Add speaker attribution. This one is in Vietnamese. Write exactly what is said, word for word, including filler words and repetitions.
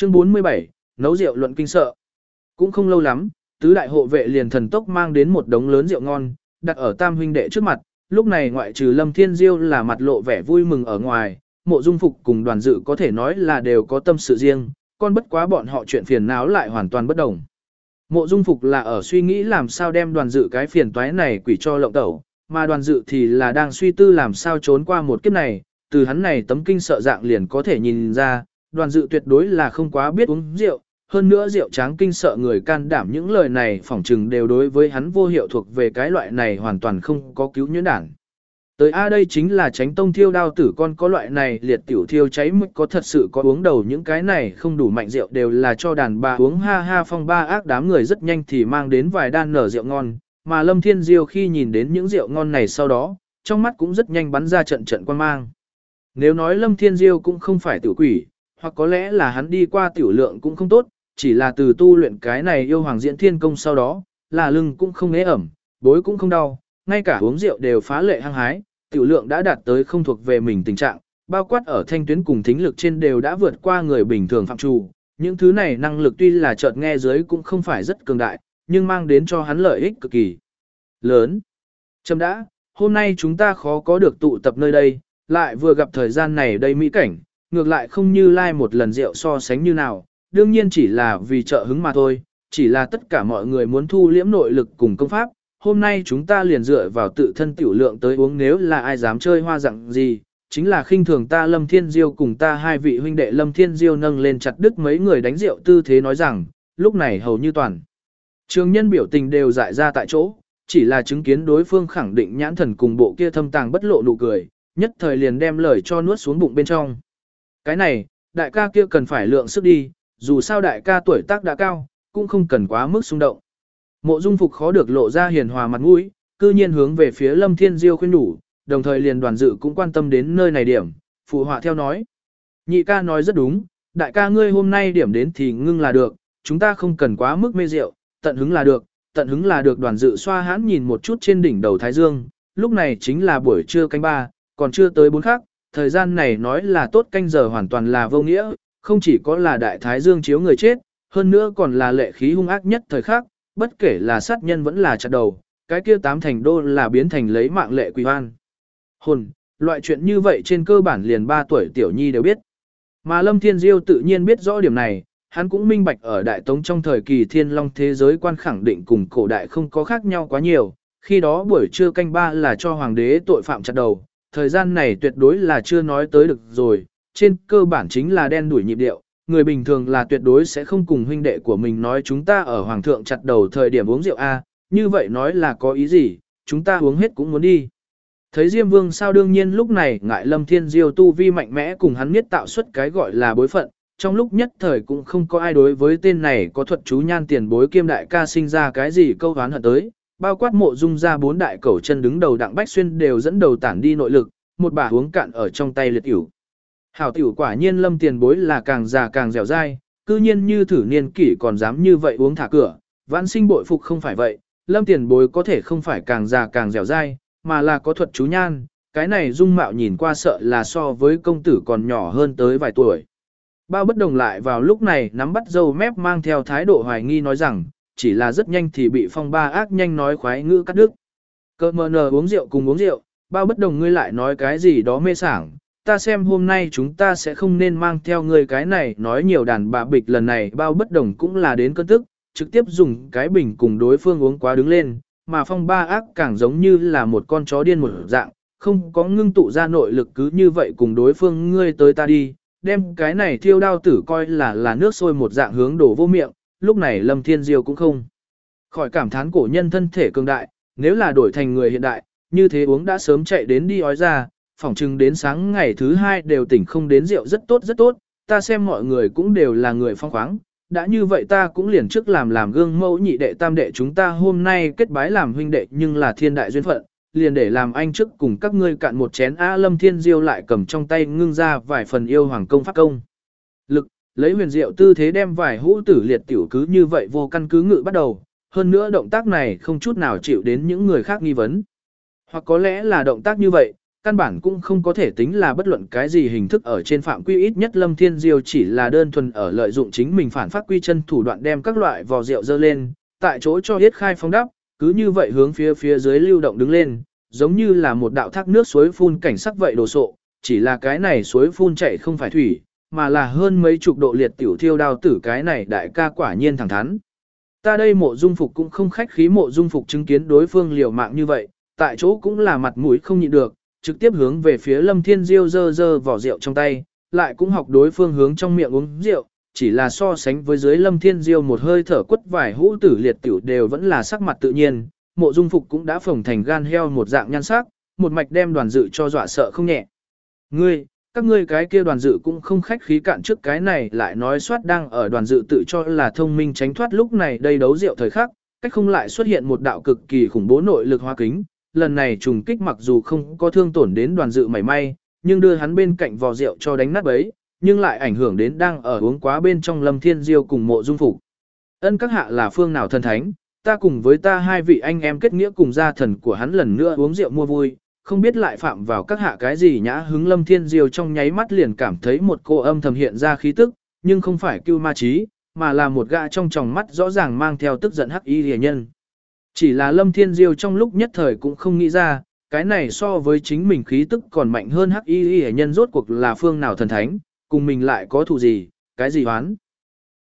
Speaker 1: Chương bốn mươi bảy, nấu rượu luận kinh sợ. Cũng không lâu lắm, tứ đại hộ vệ liền thần tốc mang đến một đống lớn rượu ngon, đặt ở tam huynh đệ trước mặt. Lúc này ngoại trừ Lâm Thiên Diêu là mặt lộ vẻ vui mừng ở ngoài, Mộ Dung Phục cùng Đoàn Dự có thể nói là đều có tâm sự riêng, còn bất quá bọn họ chuyện phiền não lại hoàn toàn bất đồng. Mộ Dung Phục là ở suy nghĩ làm sao đem Đoàn Dự cái phiền toái này quỷ cho lộng tẩu, mà Đoàn Dự thì là đang suy tư làm sao trốn qua một kiếp này, từ hắn này tấm kinh sợ dạng liền có thể nhìn ra, Đoàn Dự tuyệt đối là không quá biết uống rượu, hơn nữa rượu tráng kinh sợ người can đảm những lời này phỏng chừng đều đối với hắn vô hiệu thuộc về cái loại này hoàn toàn không có cứu nhuyễn đản. Tới A đây chính là Chánh Tông thiêu đao tử con có loại này liệt tiểu thiêu cháy mức có thật sự có uống đầu những cái này không đủ mạnh rượu đều là cho đàn bà uống ha ha phong ba ác đám người rất nhanh thì mang đến vài đan nở rượu ngon, mà Lâm Thiên Diêu khi nhìn đến những rượu ngon này sau đó, trong mắt cũng rất nhanh bắn ra trận trận quan mang. Nếu nói Lâm Thiên Diêu cũng không phải tiểu quỷ, hoặc có lẽ là hắn đi qua tiểu lượng cũng không tốt, chỉ là từ tu luyện cái này yêu hoàng diễn thiên công sau đó, là lưng cũng không ế ẩm, bối cũng không đau, ngay cả uống rượu đều phá lệ hăng hái, tiểu lượng đã đạt tới không thuộc về mình tình trạng, bao quát ở thanh tuyến cùng thính lực trên đều đã vượt qua người bình thường phạm trù. Những thứ này năng lực tuy là chợt nghe dưới cũng không phải rất cường đại, nhưng mang đến cho hắn lợi ích cực kỳ lớn. Chấm đã, hôm nay chúng ta khó có được tụ tập nơi đây, lại vừa gặp thời gian này đây mỹ cảnh, ngược lại không như lai một lần rượu so sánh như nào, đương nhiên chỉ là vì trợ hứng mà thôi, chỉ là tất cả mọi người muốn thu liễm nội lực cùng công pháp, hôm nay chúng ta liền dựa vào tự thân tiểu lượng tới uống nếu là ai dám chơi hoa dạng gì, chính là khinh thường ta Lâm Thiên Diêu cùng ta hai vị huynh đệ Lâm Thiên Diêu nâng lên chặt đứt mấy người đánh rượu tư thế nói rằng, lúc này hầu như toàn. Trường nhân biểu tình đều dại ra tại chỗ, chỉ là chứng kiến đối phương khẳng định nhãn thần cùng bộ kia thâm tàng bất lộ nụ cười, nhất thời liền đem lời cho nuốt xuống bụng bên trong. Cái này, đại ca kia cần phải lượng sức đi, dù sao đại ca tuổi tác đã cao, cũng không cần quá mức xung động. Mộ Dung Phục khó được lộ ra hiền hòa mặt mũi, cư nhiên hướng về phía Lâm Thiên Diêu khuyên nhủ, đồng thời liền Đoàn Dự cũng quan tâm đến nơi này điểm, phụ họa theo nói. Nhị ca nói rất đúng, đại ca ngươi hôm nay điểm đến thì ngưng là được, chúng ta không cần quá mức mê rượu, tận hứng là được, tận hứng là được. Đoàn Dự xoa hãn nhìn một chút trên đỉnh đầu Thái Dương, lúc này chính là buổi trưa canh ba, còn chưa tới bốn khắc, thời gian này nói là tốt canh giờ hoàn toàn là vô nghĩa, không chỉ có là đại Thái Dương chiếu người chết, hơn nữa còn là lệ khí hung ác nhất thời khắc, bất kể là sát nhân vẫn là chặt đầu, cái kia tám thành đô là biến thành lấy mạng lệ quỷ hoan. Hồn, loại chuyện như vậy trên cơ bản liền ba tuổi tiểu nhi đều biết. Mà Lâm Thiên Diêu tự nhiên biết rõ điểm này, hắn cũng minh bạch ở Đại Tống trong thời kỳ Thiên Long thế giới quan khẳng định cùng cổ đại không có khác nhau quá nhiều, khi đó buổi trưa canh ba là cho hoàng đế tội phạm chặt đầu, thời gian này tuyệt đối là chưa nói tới được rồi, trên cơ bản chính là đen đuổi nhịp điệu. Người bình thường là tuyệt đối sẽ không cùng huynh đệ của mình nói chúng ta ở hoàng thượng chặt đầu thời điểm uống rượu A, như vậy nói là có ý gì, chúng ta uống hết cũng muốn đi. Thấy Diêm Vương sao đương nhiên lúc này ngại Lâm Thiên Diêu tu vi mạnh mẽ cùng hắn miết tạo xuất cái gọi là bối phận, trong lúc nhất thời cũng không có ai đối với tên này có thuật chú nhan tiền bối kiêm đại ca sinh ra cái gì câu hán hận tới, bao quát Mộ Dung ra bốn đại cẩu chân đứng đầu Đặng Bách Xuyên đều dẫn đầu tản đi nội lực, một bả uống cạn ở trong tay liệt ỉu. Hảo tiểu quả nhiên Lâm tiền bối là càng già càng dẻo dai, cư nhiên như thử niên kỷ còn dám như vậy uống thả cửa, vãn sinh bội phục không phải vậy, Lâm tiền bối có thể không phải càng già càng dẻo dai, mà là có thuật chú nhan, cái này dung mạo nhìn qua sợ là so với công tử còn nhỏ hơn tới vài tuổi. Bao Bất Đồng lại vào lúc này nắm bắt dâu mép mang theo thái độ hoài nghi nói rằng, chỉ là rất nhanh thì bị Phong Ba ác nhanh nói khoái ngữ cắt đứt. Cơ mờ nờ uống rượu cùng uống rượu, Bao Bất Đồng ngươi lại nói cái gì đó mê sảng. Ta xem hôm nay chúng ta sẽ không nên mang theo ngươi cái này nói nhiều đàn bà bịch lần này Bao Bất Đồng cũng là đến cơn tức, trực tiếp dùng cái bình cùng đối phương uống quá đứng lên, mà Phong Ba ác càng giống như là một con chó điên một dạng, không có ngưng tụ ra nội lực cứ như vậy cùng đối phương ngươi tới ta đi, đem cái này thiêu đao tử coi là là nước sôi một dạng hướng đổ vô miệng, lúc này Lâm Thiên Diêu cũng không khỏi cảm thán cổ nhân thân thể cường đại, nếu là đổi thành người hiện đại, như thế uống đã sớm chạy đến đi ói ra, phỏng chừng đến sáng ngày thứ hai đều tỉnh không đến rượu rất tốt rất tốt, ta xem mọi người cũng đều là người phong khoáng, đã như vậy ta cũng liền trước làm làm gương mẫu nhị đệ tam đệ chúng ta hôm nay kết bái làm huynh đệ nhưng là thiên đại duyên phận, liền để làm anh trước cùng các ngươi cạn một chén á. Lâm Thiên Diêu lại cầm trong tay ngưng ra vài phần yêu hoàng công pháp công lực, lấy huyền diệu tư thế đem vài hũ tử liệt tiểu cứ như vậy vô căn cứ ngự bắt đầu, hơn nữa động tác này không chút nào chịu đến những người khác nghi vấn. Hoặc có lẽ là động tác như vậy, căn bản cũng không có thể tính là bất luận cái gì hình thức ở trên phạm quy, ít nhất Lâm Thiên Diêu chỉ là đơn thuần ở lợi dụng chính mình phản phát quy chân thủ đoạn đem các loại vò rượu dơ lên, tại chỗ cho yết khai phong đắp, cứ như vậy hướng phía phía dưới lưu động đứng lên, giống như là một đạo thác nước suối phun cảnh sắc vậy đồ sộ, chỉ là cái này suối phun chạy không phải thủy, mà là hơn mấy chục độ liệt tiểu thiêu đao tử, cái này đại ca quả nhiên thẳng thắn. Ta đây Mộ Dung Phục cũng không khách khí, Mộ Dung Phục chứng kiến đối phương liều mạng như vậy, tại chỗ cũng là mặt mũi không nhịn được, trực tiếp hướng về phía Lâm Thiên Diêu dơ dơ vỏ rượu trong tay, lại cũng học đối phương hướng trong miệng uống rượu, chỉ là so sánh với dưới Lâm Thiên Diêu một hơi thở quất vài hũ tử liệt tiểu đều vẫn là sắc mặt tự nhiên, Mộ Dung Phục cũng đã phồng thành gan heo một dạng nhan sắc, một mạch đem Đoàn Dự cho dọa sợ không nhẹ. Ngươi, các ngươi cái kia Đoàn Dự cũng không khách khí cạn trước cái này lại nói soát đang ở Đoàn Dự tự cho là thông minh tránh thoát lúc này đây đấu rượu thời khắc, cách không lại xuất hiện một đạo cực kỳ khủng bố nội lực hóa kính, lần này trùng kích mặc dù không có thương tổn đến Đoàn Dự mảy may, nhưng đưa hắn bên cạnh vò rượu cho đánh nát bấy, nhưng lại ảnh hưởng đến đang ở uống quá bên trong Lâm Thiên Diêu cùng Mộ Dung Phục. Ân các hạ là phương nào thần thánh, ta cùng với ta hai vị anh em kết nghĩa cùng gia thần của hắn lần nữa uống rượu mua vui, không biết lại phạm vào các hạ cái gì nhã hứng. Lâm Thiên Diêu trong nháy mắt liền cảm thấy một cô âm thầm hiện ra khí tức, nhưng không phải cưu ma trí, mà là một gã trong tròng mắt rõ ràng mang theo tức giận hắc y rìa nhân. Chỉ là Lâm Thiên Diêu trong lúc nhất thời cũng không nghĩ ra, cái này so với chính mình khí tức còn mạnh hơn hắc y rìa nhân rốt cuộc là phương nào thần thánh, cùng mình lại có thù gì, cái gì oán.